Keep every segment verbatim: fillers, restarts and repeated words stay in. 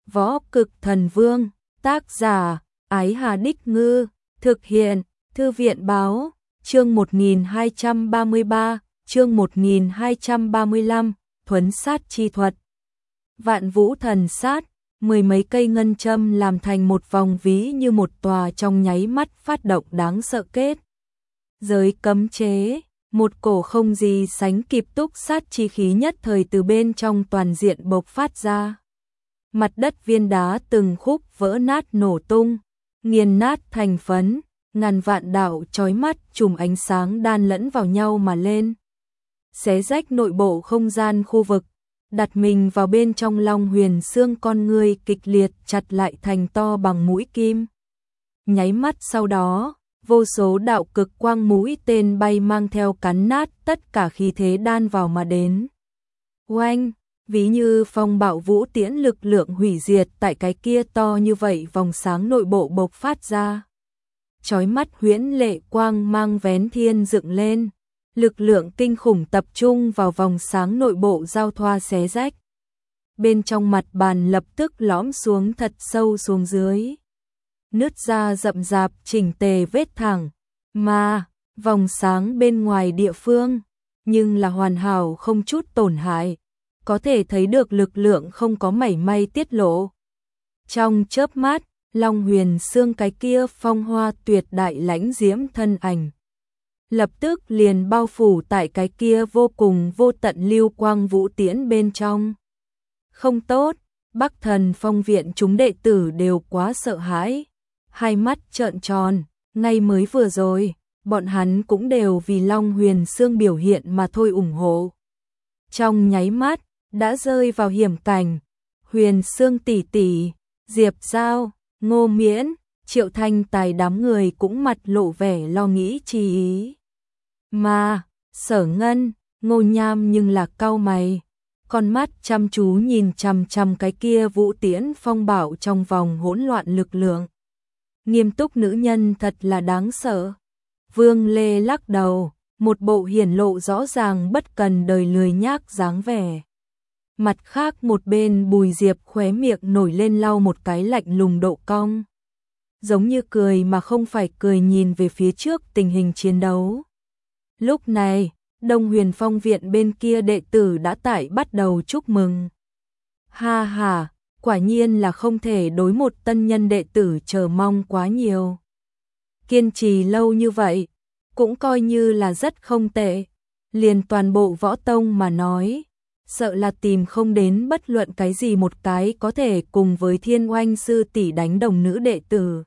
Võ Cực Thần Vương, tác giả, Ái Hà Đích Ngư, thực hiện, Thư viện Báo, chương một nghìn hai trăm ba mươi ba, chương một nghìn hai trăm ba mươi lăm, thuấn sát chi thuật. Vạn Vũ Thần Sát, mười mấy cây ngân châm làm thành một vòng ví như một tòa trong nháy mắt phát động đáng sợ kết. Giới cấm chế, một cổ không gì sánh kịp túc sát chi khí nhất thời từ bên trong toàn diện bộc phát ra. Mặt đất viên đá từng khúc vỡ nát nổ tung, nghiền nát thành phấn, ngàn vạn đạo chói mắt chùm ánh sáng đan lẫn vào nhau mà lên. Xé rách nội bộ không gian khu vực, đặt mình vào bên trong Long Huyền xương con người kịch liệt chặt lại thành to bằng mũi kim. Nháy mắt sau đó, vô số đạo cực quang mũi tên bay mang theo cắn nát tất cả khí thế đan vào mà đến. Oanh, ví như phong bạo vũ tiễn lực lượng hủy diệt tại cái kia to như vậy vòng sáng nội bộ bộc phát ra. Chói mắt huyễn lệ quang mang vén thiên dựng lên, lực lượng kinh khủng tập trung vào vòng sáng nội bộ giao thoa xé rách. Bên trong mặt bàn lập tức lõm xuống thật sâu xuống dưới. Nứt ra rậm rạp chỉnh tề vết thẳng, mà vòng sáng bên ngoài địa phương, nhưng là hoàn hảo không chút tổn hại, có thể thấy được lực lượng không có mảy may tiết lộ. Trong chớp mắt, Long Huyền xương cái kia phong hoa tuyệt đại lãnh diễm thân ảnh lập tức liền bao phủ tại cái kia vô cùng vô tận lưu quang vũ tiễn bên trong. Không tốt, Bắc Thần Phong viện chúng đệ tử đều quá sợ hãi, hai mắt trợn tròn, ngay mới vừa rồi, bọn hắn cũng đều vì Long Huyền xương biểu hiện mà thôi ủng hộ. Trong nháy mắt, đã rơi vào hiểm cảnh, Huyền xương tỷ tỷ, Diệp Giao, Ngô Miễn, Triệu Thanh Tài đám người cũng mặt lộ vẻ lo nghĩ chi ý. Mà, Sở Ngân, Ngô Nham nhưng là cau mày, con mắt chăm chú nhìn chằm chằm cái kia vũ tiễn phong bảo trong vòng hỗn loạn lực lượng. Nghiêm túc nữ nhân thật là đáng sợ. Vương Lê lắc đầu, một bộ hiển lộ rõ ràng bất cần đời lười nhác dáng vẻ. Mặt khác một bên Bùi Diệp khóe miệng nổi lên lau một cái lạnh lùng độ cong. Giống như cười mà không phải cười nhìn về phía trước tình hình chiến đấu. Lúc này, Đông Huyền Phong viện bên kia đệ tử đã tại bắt đầu chúc mừng. Ha ha, quả nhiên là không thể đối một tân nhân đệ tử chờ mong quá nhiều. Kiên trì lâu như vậy, cũng coi như là rất không tệ. Liền toàn bộ võ tông mà nói, sợ là tìm không đến bất luận cái gì một cái có thể cùng với Thiên Oanh sư tỷ đánh đồng nữ đệ tử.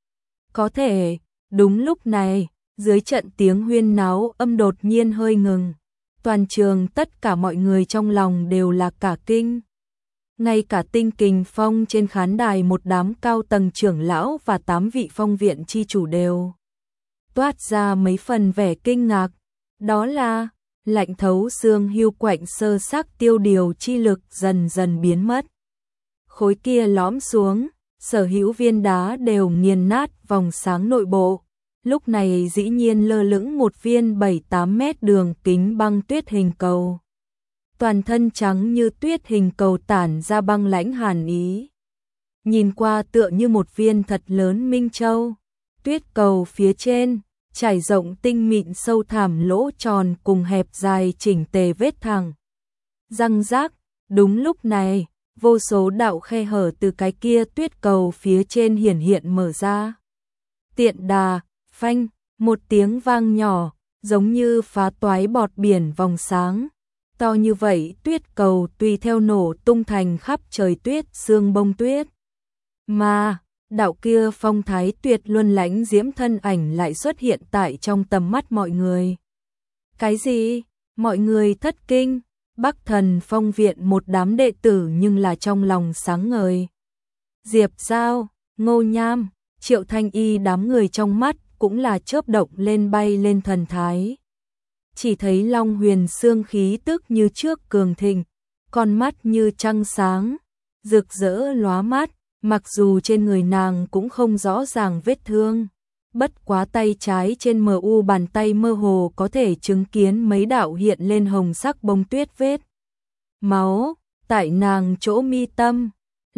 Có thể, đúng lúc này, dưới trận tiếng huyên náo âm đột nhiên hơi ngừng. Toàn trường tất cả mọi người trong lòng đều là cả kinh. Ngay cả Tinh Kình Phong trên khán đài một đám cao tầng trưởng lão và tám vị phong viện chi chủ đều toát ra mấy phần vẻ kinh ngạc. Đó là lạnh thấu xương hưu quạnh sơ sắc tiêu điều chi lực dần dần biến mất. Khối kia lõm xuống, sở hữu viên đá đều nghiền nát vòng sáng nội bộ. Lúc này dĩ nhiên lơ lửng một viên bảy tám mét đường kính băng tuyết hình cầu. Toàn thân trắng như tuyết hình cầu tản ra băng lãnh hàn ý. Nhìn qua tựa như một viên thật lớn minh châu. Tuyết cầu phía trên, trải rộng tinh mịn sâu thẳm lỗ tròn cùng hẹp dài chỉnh tề vết thẳng. Răng rác, đúng lúc này, vô số đạo khe hở từ cái kia tuyết cầu phía trên hiển hiện mở ra. Tiện đà, phanh, một tiếng vang nhỏ, giống như phá toái bọt biển vòng sáng. To như vậy tuyết cầu tùy theo nổ tung thành khắp trời tuyết sương bông tuyết. Mà, đạo kia phong thái tuyệt luân lãnh diễm thân ảnh lại xuất hiện tại trong tầm mắt mọi người. Cái gì? Mọi người thất kinh, Bắc Thần Phong viện một đám đệ tử nhưng là trong lòng sáng ngời. Diệp Giao, Ngô Nham, Triệu Thanh Y đám người trong mắt cũng là chớp động lên bay lên thần thái. Chỉ thấy Long Huyền xương khí tức như trước cường thịnh, con mắt như trăng sáng, rực rỡ lóa mắt, mặc dù trên người nàng cũng không rõ ràng vết thương. Bất quá tay trái trên mờ u bàn tay mơ hồ có thể chứng kiến mấy đạo hiện lên hồng sắc bông tuyết vết máu, tại nàng chỗ mi tâm,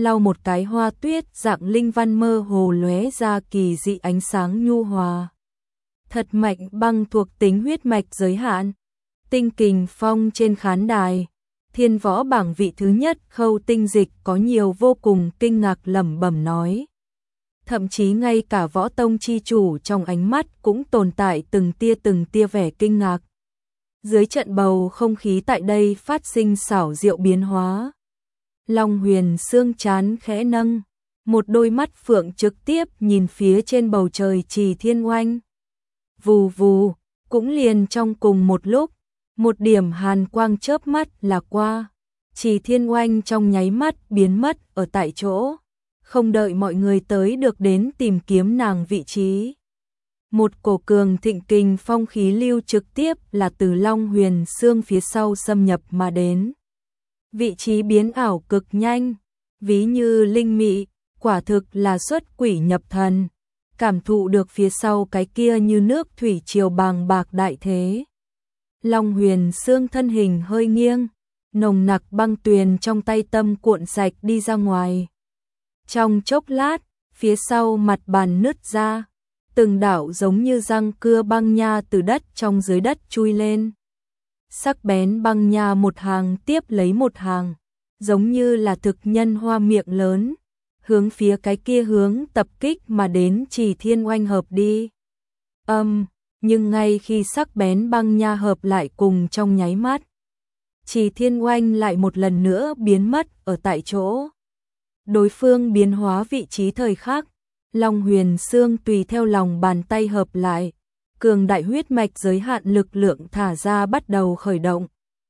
lau một cái hoa tuyết dạng linh văn mơ hồ lóe ra kỳ dị ánh sáng nhu hòa. Thật mạnh băng thuộc tính huyết mạch giới hạn. Tinh kình phong trên khán đài, Thiên Võ bảng vị thứ nhất Khâu Tinh Dịch có nhiều vô cùng kinh ngạc lẩm bẩm nói. Thậm chí ngay cả Võ Tông chi chủ trong ánh mắt cũng tồn tại từng tia từng tia vẻ kinh ngạc. Dưới trận bầu không khí tại đây phát sinh xảo diệu biến hóa. Long Huyền Sương chán khẽ nâng, một đôi mắt phượng trực tiếp nhìn phía trên bầu trời Trì Thiên Oanh. Vù vù, cũng liền trong cùng một lúc, một điểm hàn quang chớp mắt là qua. Trì Thiên Oanh trong nháy mắt biến mất ở tại chỗ, không đợi mọi người tới được đến tìm kiếm nàng vị trí. Một cổ cường thịnh kình phong khí lưu trực tiếp là từ Long Huyền Sương phía sau xâm nhập mà đến. Vị trí biến ảo cực nhanh, ví như linh mị, quả thực là xuất quỷ nhập thần, cảm thụ được phía sau cái kia như nước thủy triều bàng bạc đại thế. Long Huyền Sương thân hình hơi nghiêng, nồng nặc băng tuyền trong tay tâm cuộn sạch đi ra ngoài. Trong chốc lát, phía sau mặt bàn nứt ra, từng đạo giống như răng cưa băng nha từ đất trong dưới đất chui lên. Sắc bén băng nha một hàng tiếp lấy một hàng, giống như là thực nhân hoa miệng lớn, hướng phía cái kia hướng tập kích mà đến Trì Thiên Oanh hợp đi. Âm, um, nhưng ngay khi sắc bén băng nha hợp lại cùng trong nháy mắt, Trì Thiên Oanh lại một lần nữa biến mất ở tại chỗ. Đối phương biến hóa vị trí thời khắc, Long Huyền Sương tùy theo lòng bàn tay hợp lại, cường đại huyết mạch giới hạn lực lượng thả ra bắt đầu khởi động.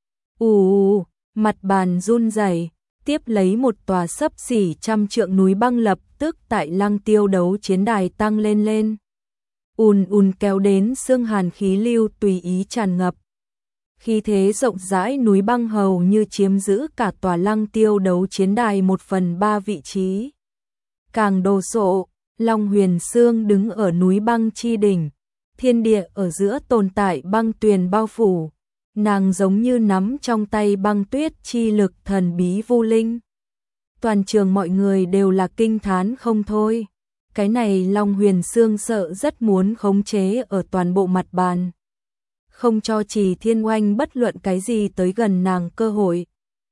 Ù, mặt bàn run rẩy, tiếp lấy một tòa xấp xỉ trăm trượng núi băng lập tức tại Lăng Tiêu đấu chiến đài tăng lên lên. Ùn ùn kéo đến xương hàn khí lưu tùy ý tràn ngập. Khi thế rộng rãi núi băng hầu như chiếm giữ cả tòa Lăng Tiêu đấu chiến đài một phần ba vị trí. Càng đồ sộ, Long Huyền Sương đứng ở núi băng chi đỉnh, thiên địa ở giữa tồn tại băng tuyền bao phủ, nàng giống như nắm trong tay băng tuyết chi lực thần bí vô linh. Toàn trường mọi người đều là kinh thán không thôi, cái này Long Huyền Sương sợ rất muốn khống chế ở toàn bộ mặt bàn, không cho Trì Thiên Oanh bất luận cái gì tới gần nàng cơ hội.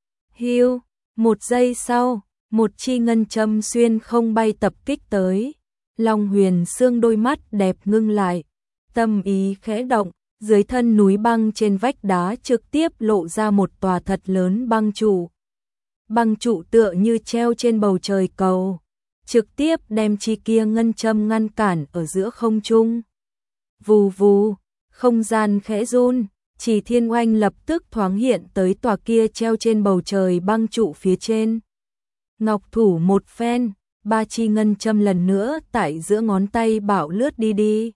Hiu, một giây sau, một chi ngân châm xuyên không bay tập kích tới. Long Huyền Sương đôi mắt đẹp ngưng lại, tâm ý khẽ động, dưới thân núi băng trên vách đá trực tiếp lộ ra một tòa thật lớn băng trụ. Băng trụ tựa như treo trên bầu trời cầu, trực tiếp đem chi kia ngân châm ngăn cản ở giữa không trung. Vù vù, không gian khẽ run, Trì Thiên Oanh lập tức thoáng hiện tới tòa kia treo trên bầu trời băng trụ phía trên. Ngọc thủ một phen, ba chi ngân châm lần nữa tại giữa ngón tay bảo lướt đi đi.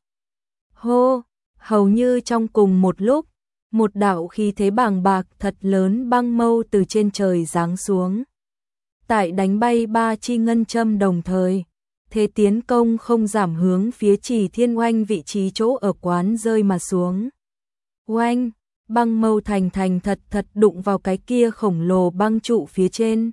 Hô, hầu như trong cùng một lúc, một đạo khí thế bàng bạc thật lớn băng mâu từ trên trời giáng xuống. Tại đánh bay ba chi ngân châm đồng thời, thế tiến công không giảm hướng phía Trì Thiên Oanh vị trí chỗ ở quán rơi mà xuống. Oanh, băng mâu thành thành thật thật đụng vào cái kia khổng lồ băng trụ phía trên.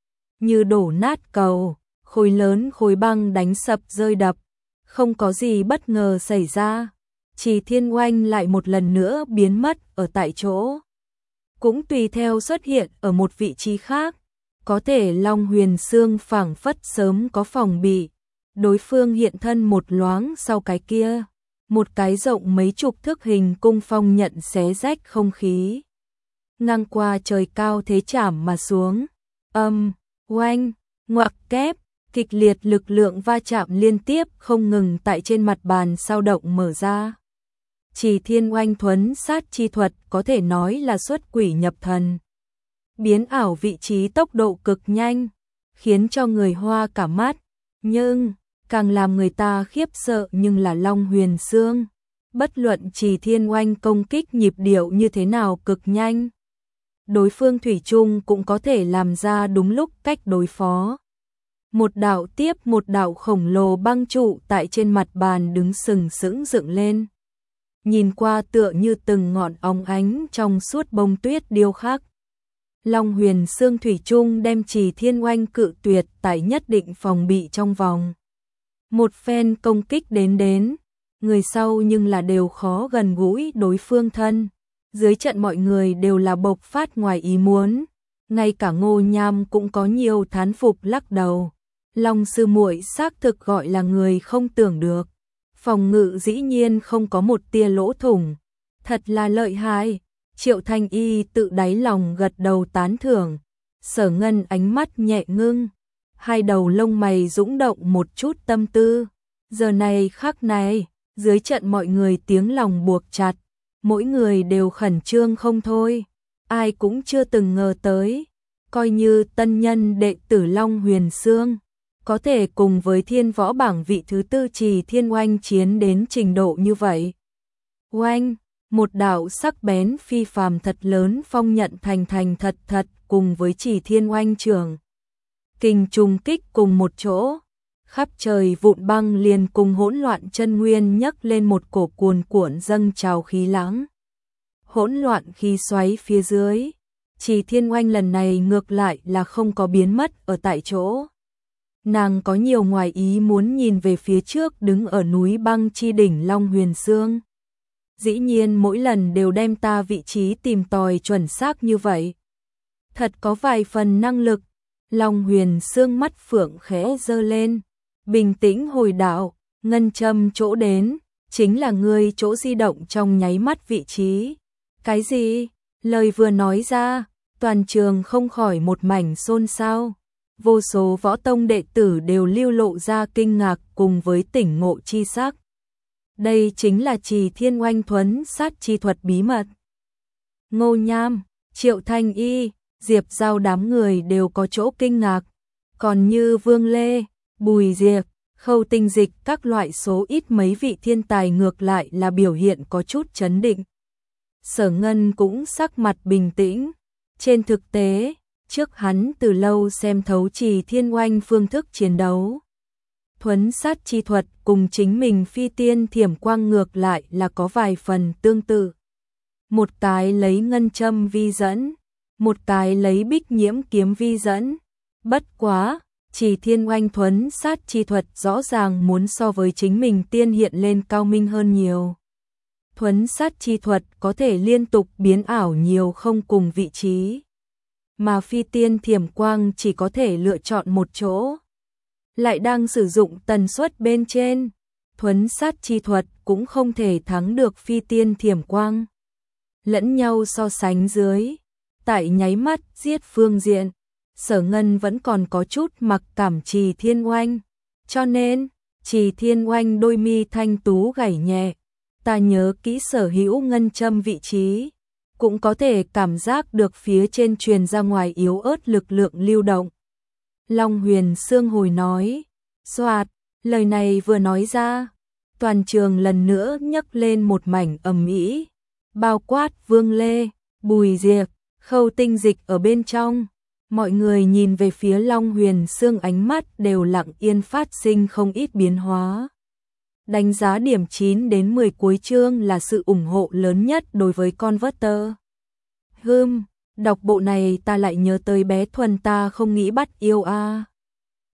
Như đổ nát cầu, khối lớn khối băng đánh sập rơi đập, không có gì bất ngờ xảy ra. Trì Thiên Oanh lại một lần nữa biến mất ở tại chỗ, cũng tùy theo xuất hiện ở một vị trí khác. Có thể Long Huyền Sương phảng phất sớm có phòng bị, đối phương hiện thân một loáng sau cái kia, một cái rộng mấy chục thước hình cung phong nhận xé rách không khí, ngang qua trời cao thế chảm mà xuống. Âm, oanh, ngoặc kép, kịch liệt lực lượng va chạm liên tiếp không ngừng tại trên mặt bàn sao động mở ra. Trì Thiên Oanh thuấn sát chi thuật có thể nói là xuất quỷ nhập thần, biến ảo vị trí tốc độ cực nhanh, khiến cho người hoa cả mắt, nhưng càng làm người ta khiếp sợ nhưng là Long Huyền Sương. Bất luận Trì Thiên Oanh công kích nhịp điệu như thế nào cực nhanh, đối phương thủy chung cũng có thể làm ra đúng lúc cách đối phó. Một đạo tiếp một đạo khổng lồ băng trụ tại trên mặt bàn đứng sừng sững dựng lên, nhìn qua tựa như từng ngọn óng ánh trong suốt bông tuyết điêu khắc. Long Huyền Xương thủy chung đem Trì Thiên Oanh cự tuyệt tại nhất định phòng bị trong vòng. Một phen công kích đến đến, người sau nhưng là đều khó gần gũi đối phương thân. Dưới trận mọi người đều là bộc phát ngoài ý muốn, ngay cả Ngô Nham cũng có nhiều thán phục lắc đầu. Long sư muội xác thực gọi là người không tưởng được. Phòng ngự dĩ nhiên không có một tia lỗ thủng, thật là lợi hại. Triệu Thanh Y tự đáy lòng gật đầu tán thưởng. Sở Ngân ánh mắt nhẹ ngưng, hai đầu lông mày dũng động một chút tâm tư. Giờ này khắc này, dưới trận mọi người tiếng lòng buộc chặt, mỗi người đều khẩn trương không thôi. Ai cũng chưa từng ngờ tới, coi như tân nhân đệ tử Long Huyền Xương, có thể cùng với thiên võ bảng vị thứ tư Trì Thiên Oanh chiến đến trình độ như vậy. Oanh, một đạo sắc bén phi phàm thật lớn phong nhận thành thành thật thật cùng với Trì Thiên Oanh trường. Kình trùng kích cùng một chỗ, khắp trời vụn băng liền cùng hỗn loạn chân nguyên nhấc lên một cổ cuồn cuộn dâng trào khí lãng. Hỗn loạn khí xoáy phía dưới, Trì Thiên Oanh lần này ngược lại là không có biến mất ở tại chỗ. Nàng có nhiều ngoài ý muốn nhìn về phía trước đứng ở núi băng chi đỉnh Long Huyền Xương. Dĩ nhiên mỗi lần đều đem ta vị trí tìm tòi chuẩn xác như vậy. Thật có vài phần năng lực. Long Huyền Xương mắt phượng khẽ giơ lên, bình tĩnh hồi đạo, ngân châm chỗ đến, chính là ngươi chỗ di động trong nháy mắt vị trí. Cái gì? Lời vừa nói ra, toàn trường không khỏi một mảnh xôn xao. Vô số võ tông đệ tử đều lưu lộ ra kinh ngạc cùng với tỉnh ngộ chi sắc. Đây chính là Trì Thiên Oanh thuấn sát chi thuật bí mật. Ngô Nham, Triệu Thanh Y, Diệp Giao đám người đều có chỗ kinh ngạc. Còn như Vương Lê, Bùi Diệp, Khâu Tinh Dịch các loại số ít mấy vị thiên tài ngược lại là biểu hiện có chút chấn định. Sở Ngân cũng sắc mặt bình tĩnh. Trên thực tế, trước hắn từ lâu xem thấu Trì Thiên Oanh phương thức chiến đấu. Thuấn sát chi thuật cùng chính mình phi tiên thiểm quang ngược lại là có vài phần tương tự. Một cái lấy ngân châm vi dẫn, một cái lấy bích nhiễm kiếm vi dẫn. Bất quá, Trì Thiên Oanh thuấn sát chi thuật rõ ràng muốn so với chính mình tiên hiện lên cao minh hơn nhiều. Thuấn sát chi thuật có thể liên tục biến ảo nhiều không cùng vị trí, mà phi tiên thiểm quang chỉ có thể lựa chọn một chỗ. Lại đang sử dụng tần suất bên trên, thuấn sát chi thuật cũng không thể thắng được phi tiên thiểm quang. Lẫn nhau so sánh dưới, tại nháy mắt giết phương diện, Sở Ngân vẫn còn có chút mặc cảm Trì Thiên Oanh, cho nên Trì Thiên Oanh đôi mi thanh tú gảy nhẹ. Ta nhớ kỹ sở hữu ngân châm vị trí, cũng có thể cảm giác được phía trên truyền ra ngoài yếu ớt lực lượng lưu động. Long Huyền Xương hồi nói, xoạt, lời này vừa nói ra, toàn trường lần nữa nhấc lên một mảnh ầm ĩ, bao quát Vương Lê, Bùi Diệp, Khâu Tinh Dịch ở bên trong. Mọi người nhìn về phía Long Huyền Xương ánh mắt đều lặng yên phát sinh không ít biến hóa. Đánh giá điểm chín đến mười cuối chương là sự ủng hộ lớn nhất đối với Converter. Hừm, đọc bộ này ta lại nhớ tới bé Thuần ta không nghĩ bắt yêu a. À.